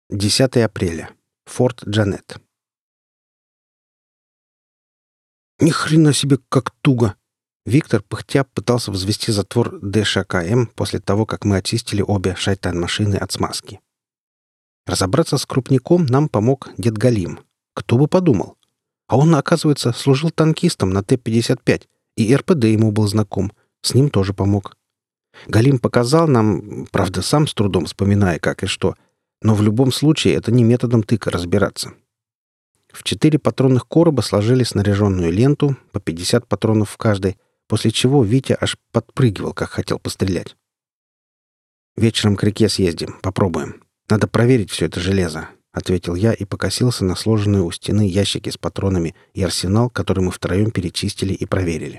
10 апреля. Форт Джанет. Ни хрена себе, как туго! Виктор, пыхтя, пытался взвести затвор ДШКМ после того, как мы очистили обе шайтан-машины от смазки. Разобраться с крупняком нам помог дед Галим. Кто бы подумал? А он, оказывается, служил танкистом на Т-55, и РПД ему был знаком. С ним тоже помог. Галим показал нам, правда, сам с трудом вспоминая, как и что, но в любом случае это не методом тыка разбираться. В 4 патронных короба сложили снаряженную ленту, по 50 патронов в каждой, после чего Витя аж подпрыгивал, как хотел пострелять. «Вечером к реке съездим, попробуем. Надо проверить все это железо», — ответил я и покосился на сложенные у стены ящики с патронами и арсенал, который мы втроем перечистили и проверили.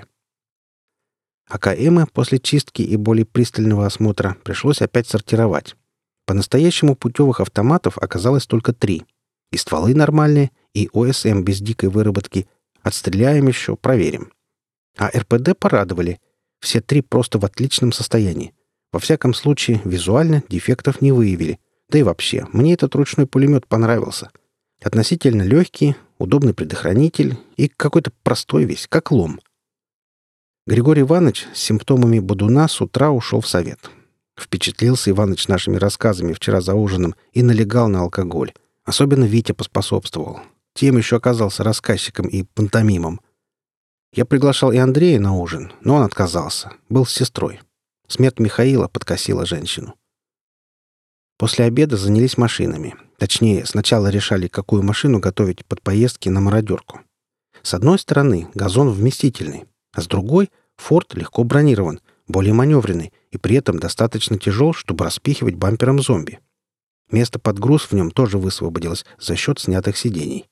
АКМы после чистки и более пристального осмотра пришлось опять сортировать. По-настоящему путевых автоматов оказалось только 3. И стволы нормальные, и ОСМ без дикой выработки. Отстреляем еще, проверим. А РПД порадовали. Все 3 просто в отличном состоянии. Во всяком случае, визуально дефектов не выявили. Да и вообще, мне этот ручной пулемет понравился. Относительно легкий, удобный предохранитель и какой-то простой весь, как лом. Григорий Иванович с симптомами бодуна с утра ушел в совет. Впечатлился Иваныч нашими рассказами вчера за ужином и налегал на алкоголь. Особенно Витя поспособствовал. Тем еще оказался рассказчиком и пантомимом. Я приглашал и Андрея на ужин, но он отказался. Был с сестрой. Смерть Михаила подкосила женщину. После обеда занялись машинами. Точнее, сначала решали, какую машину готовить под поездки на мародерку. С одной стороны, газон вместительный, а с другой — форт легко бронирован, более маневренный и при этом достаточно тяжел, чтобы распихивать бампером зомби. Место под груз в нем тоже высвободилось за счет снятых сидений.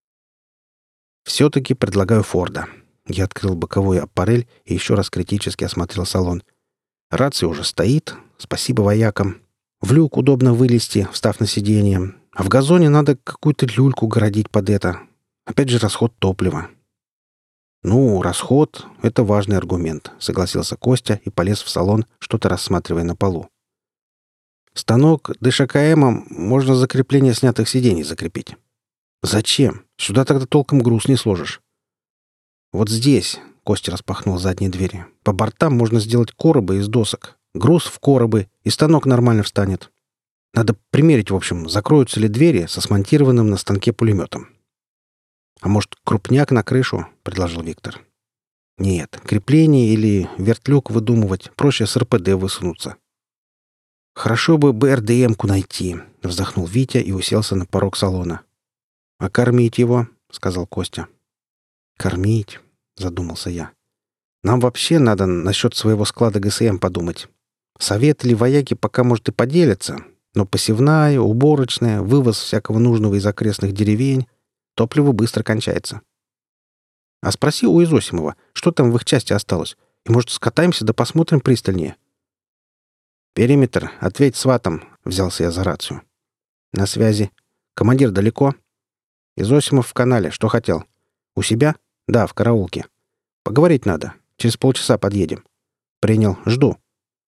«Все-таки предлагаю Форда». Я открыл боковой аппарель и еще раз критически осмотрел салон. Рация уже стоит, спасибо воякам. В люк удобно вылезти, встав на сиденье. А в газоне надо какую-то люльку городить под это. Опять же расход топлива. «Ну, расход — это важный аргумент», — согласился Костя и полез в салон, что-то рассматривая на полу. «Станок ДШКМом можно за крепление снятых сидений закрепить». «Зачем? Сюда тогда толком груз не сложишь». «Вот здесь», — Костя распахнул задние двери, — «по бортам можно сделать коробы из досок. Груз в коробы, и станок нормально встанет. Надо примерить, в общем, закроются ли двери со смонтированным на станке пулеметом». «А может, крупняк на крышу?» — предложил Виктор. «Нет, крепление или вертлюк выдумывать. Проще с РПД высунуться». «Хорошо бы БРДМ-ку найти», — вздохнул Витя и уселся на порог салона. «А кормить его?» — сказал Костя. «Кормить?» — задумался я. «Нам вообще надо насчет своего склада ГСМ подумать. Совет или вояки пока, может, и поделятся, но посевная, уборочная, вывоз всякого нужного из окрестных деревень, топливо быстро кончается. А спроси у Изосимова, что там в их части осталось, и, может, скатаемся да посмотрим пристальнее». «Периметр, ответь сватам», — взялся я за рацию. «На связи. Командир далеко?» «Изосимов в канале. Что хотел?» «У себя?» «Да, в караулке. Поговорить надо. Через полчаса подъедем». «Принял. Жду».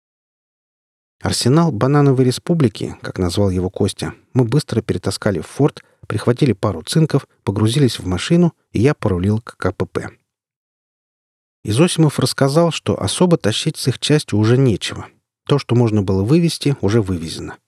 Арсенал «Банановой республики», как назвал его Костя, мы быстро перетаскали в форт, прихватили пару цинков, погрузились в машину, и я порулил к КПП. Изосимов рассказал, что особо тащить с их частью уже нечего. То, что можно было вывезти, уже вывезено.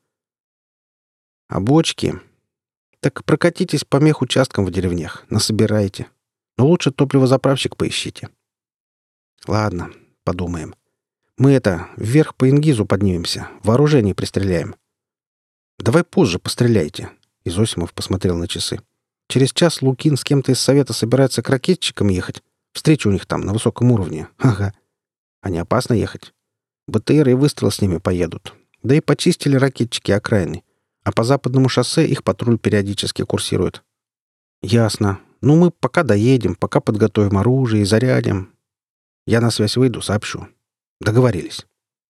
А бочки? Так прокатитесь по мехучасткам в деревнях, насобирайте. Но лучше топливозаправщик поищите. Ладно, подумаем. Мы вверх по Ингизу поднимемся, вооружение пристреляем. Давай позже постреляйте. Изосимов посмотрел на часы. Через час Лукин с кем-то из совета собирается к ракетчикам ехать. Встреча у них там на высоком уровне. Ага. А не опасно ехать? БТР и выстрел с ними поедут. Да и почистили ракетчики окраины. А по западному шоссе их патруль периодически курсирует. Ясно. Ну, мы пока доедем, пока подготовим оружие и зарядим. Я на связь выйду, сообщу. Договорились.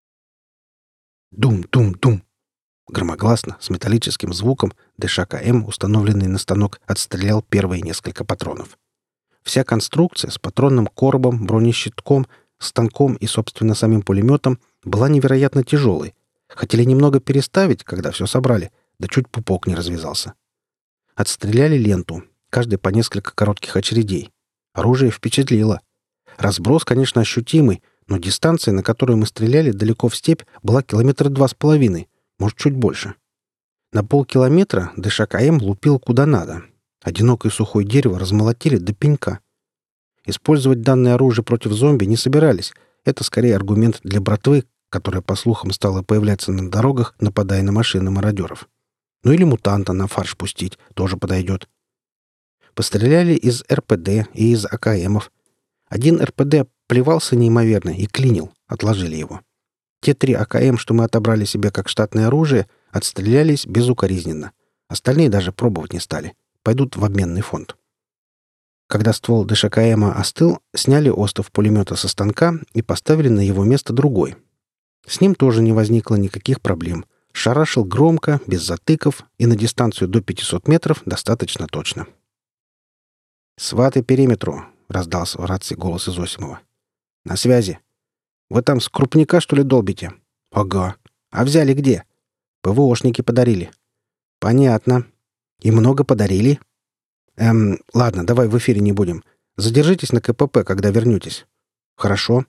Дум-дум-дум. Громогласно, с металлическим звуком, ДШКМ, установленный на станок, отстрелял первые несколько патронов. Вся конструкция с патронным коробом, бронещитком, станком и, собственно, самим пулеметом была невероятно тяжелой. Хотели немного переставить, когда все собрали, да чуть пупок не развязался. Отстреляли ленту, каждый по несколько коротких очередей. Оружие впечатлило. Разброс, конечно, ощутимый, но дистанция, на которую мы стреляли далеко в степь, была 2,5 километра, может, чуть больше. На полкилометра ДШК М лупил куда надо. Одинокое сухое дерево размолотили до пенька. Использовать данное оружие против зомби не собирались. Это скорее аргумент для братвы, которая, по слухам, стала появляться на дорогах, нападая на машины мародеров. Ну или мутанта на фарш пустить, тоже подойдет. Постреляли из РПД и из АКМов. Один РПД плевался неимоверно и клинил, отложили его. Те 3 АКМ, что мы отобрали себе как штатное оружие, отстрелялись безукоризненно. Остальные даже пробовать не стали. Пойдут в обменный фонд. Когда ствол ДШКМа остыл, сняли остов пулемета со станка и поставили на его место другой. С ним тоже не возникло никаких проблем. Шарашил громко, без затыков, и на дистанцию до 500 метров достаточно точно. «Сваты периметру!» — раздался в рации голос Изосимова. «На связи. Вы там с крупника, что ли, долбите?» «Ага. А взяли где?» «ПВОшники подарили». «Понятно. И много подарили?» Ладно, давай в эфире не будем. Задержитесь на КПП, когда вернетесь». «Хорошо».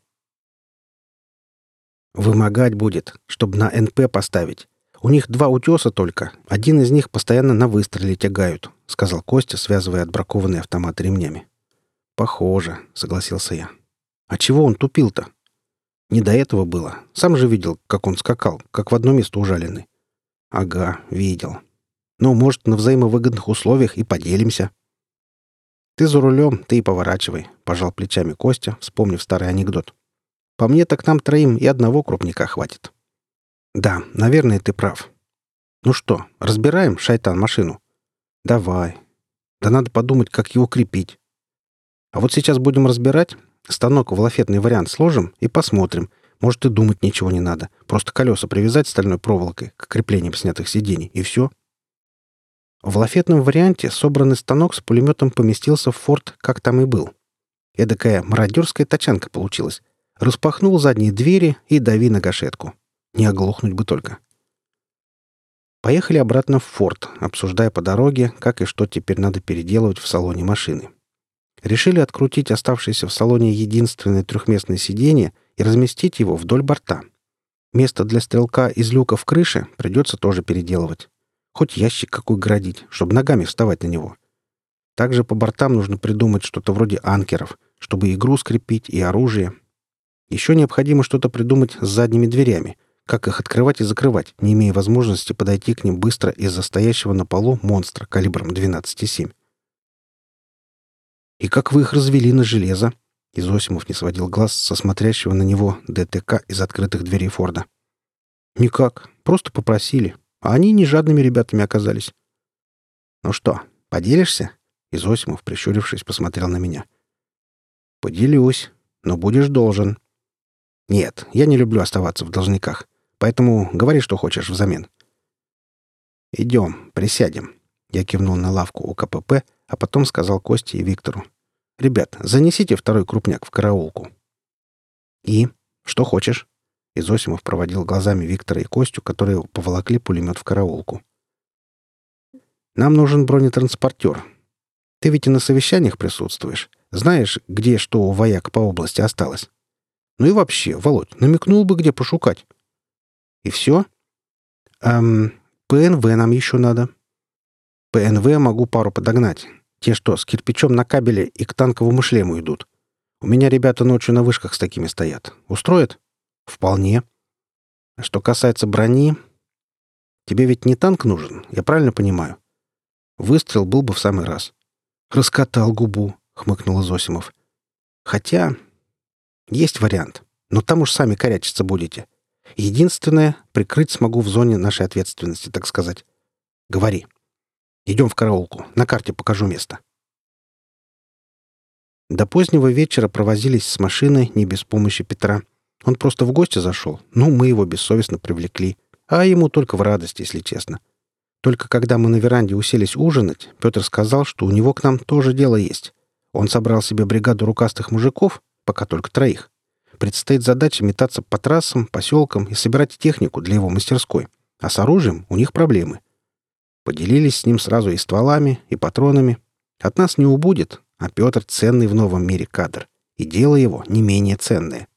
«Вымогать будет, чтобы на НП поставить. У них 2 утеса только. Один из них постоянно на выстреле тягают», — сказал Костя, связывая отбракованные автоматы ремнями. «Похоже», — согласился я. «А чего он тупил-то?» «Не до этого было. Сам же видел, как он скакал, как в одно место ужаленный». «Ага, видел. Ну, может, на взаимовыгодных условиях и поделимся». «Ты за рулем, ты и поворачивай», — пожал плечами Костя, вспомнив старый анекдот. «По мне так нам 3 и одного крупника хватит». «Да, наверное, ты прав. Ну что, разбираем, шайтан, машину?» «Давай. Да надо подумать, как его крепить. А вот сейчас будем разбирать, станок в лафетный вариант сложим и посмотрим. Может, и думать ничего не надо. Просто колеса привязать стальной проволокой к креплениям снятых сидений, и все». В лафетном варианте собранный станок с пулеметом поместился в форт, как там и был. Эдакая мародерская тачанка получилась. Распахнул задние двери и дави на гашетку. Не оглохнуть бы только. Поехали обратно в форт, обсуждая по дороге, как и что теперь надо переделывать в салоне машины. Решили открутить оставшееся в салоне единственное 3-местное сиденье и разместить его вдоль борта. Место для стрелка из люка в крыше придется тоже переделывать. Хоть ящик какой градить, чтобы ногами вставать на него. Также по бортам нужно придумать что-то вроде анкеров, чтобы и груз крепить, и оружие. Еще необходимо что-то придумать с задними дверями, как их открывать и закрывать, не имея возможности подойти к ним быстро из-за стоящего на полу монстра калибром 12,7. «И как вы их развели на железо?» Изосимов не сводил глаз со смотрящего на него ДТК из открытых дверей Форда. «Никак. Просто попросили. А они не жадными ребятами оказались». «Ну что, поделишься?» Изосимов, прищурившись, посмотрел на меня. «Поделюсь, но будешь должен». «Нет, я не люблю оставаться в должниках, поэтому говори, что хочешь взамен». «Идем, присядем». Я кивнул на лавку у КПП, а потом сказал Косте и Виктору. «Ребят, занесите 2 крупняк в караулку». «И? Что хочешь?» Изосимов проводил глазами Виктора и Костю, которые поволокли пулемет в караулку. «Нам нужен бронетранспортер. Ты ведь и на совещаниях присутствуешь. Знаешь, где что у вояк по области осталось? Ну и вообще, Володь, намекнул бы, где пошукать». «И все?» «ПНВ нам еще надо». «ПНВ могу пару подогнать. Те, что с кирпичом на кабеле и к танковому шлему идут. У меня ребята ночью на вышках с такими стоят. Устроит?» «Вполне. А что касается брони... Тебе ведь не танк нужен, я правильно понимаю? Выстрел был бы в самый раз». «Раскатал губу», — хмыкнул Изосимов. «Хотя... есть вариант. Но там уж сами корячиться будете. Единственное, прикрыть смогу в зоне нашей ответственности, так сказать. Говори. Идем в караулку. На карте покажу место». До позднего вечера провозились с машиной не без помощи Петра. Он просто в гости зашел. Ну, мы его бессовестно привлекли. А ему только в радость, если честно. Только когда мы на веранде уселись ужинать, Петр сказал, что у него к нам тоже дело есть. Он собрал себе бригаду рукастых мужиков, пока только 3. Предстоит задача метаться по трассам, поселкам и собирать технику для его мастерской. А с оружием у них проблемы. Поделились с ним сразу и стволами, и патронами. От нас не убудет, а Петр ценный в новом мире кадр. И дело его не менее ценное.